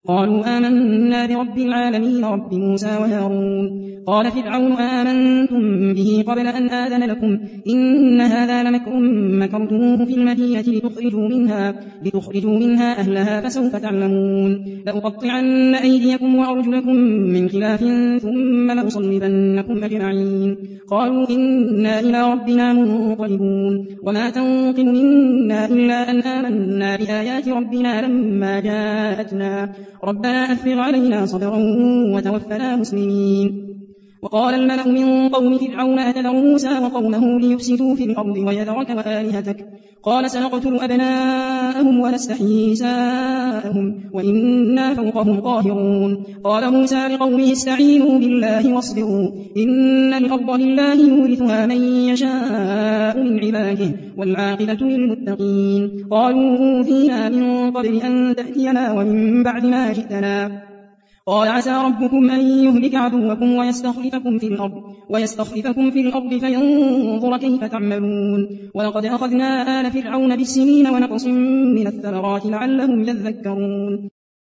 قالوا آمنا برب العالمين رب موسى وهارون. قال فرعون آمنتم به قبل أن آذن لكم إن هذا لمكر مكرتموه في المدينة لتخرجوا منها أهلها فسوف تعلمون. لأقطعن أيديكم وأرجلكم من خلاف ثم لأصلبنكم أجمعين. قالوا إنا إلى ربنا منقلبون. وما تنقم منا إلا أن آمنا بآيات ربنا لما جاءتنا ربنا أفرغ علينا صبرا وتوفنا مسلمين. وقال الملأ من قوم فرعون أتذر موسى وقومه ليفسدوا في الأرض ويذرك وآلهتك قال سنقتل أبناءهم ونستحيي نساءهم وإنا فوقهم قاهرون. قال موسى لقومه استعينوا بالله واصبروا إن الأرض لله يورثها من يشاء من عباده والعاقبة للمتقين. قالوا أوذينا من قبل أن تأتينا ومن بعد ما جئتنا قال عسى ربكم أن يهلك عدوكم ويستخلفكم في الأرض فينظر كيف تعملون. ولقد أخذنا آل فرعون بالسنين ونقص من الثمرات لعلهم يذكرون.